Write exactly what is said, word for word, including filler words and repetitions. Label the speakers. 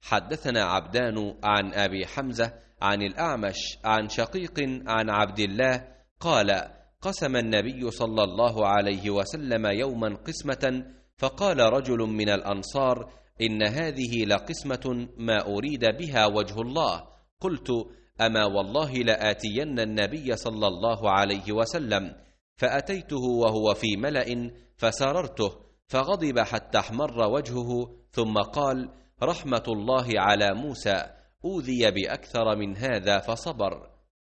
Speaker 1: حدثنا عبدان عن أبي حمزة عن الأعمش عن شقيق عن عبد الله قال: قسم النبي صلى الله عليه وسلم يوما قسمة، فقال رجل من الأنصار: إن هذه لقسمة ما أريد بها وجه الله. قلت: أما والله لآتين النبي صلى الله عليه وسلم، فأتيته وهو في ملأ فسررته، فغضب حتى احمر وجهه، ثم قال: رحمة الله على موسى، أوذي بأكثر من هذا فصبر.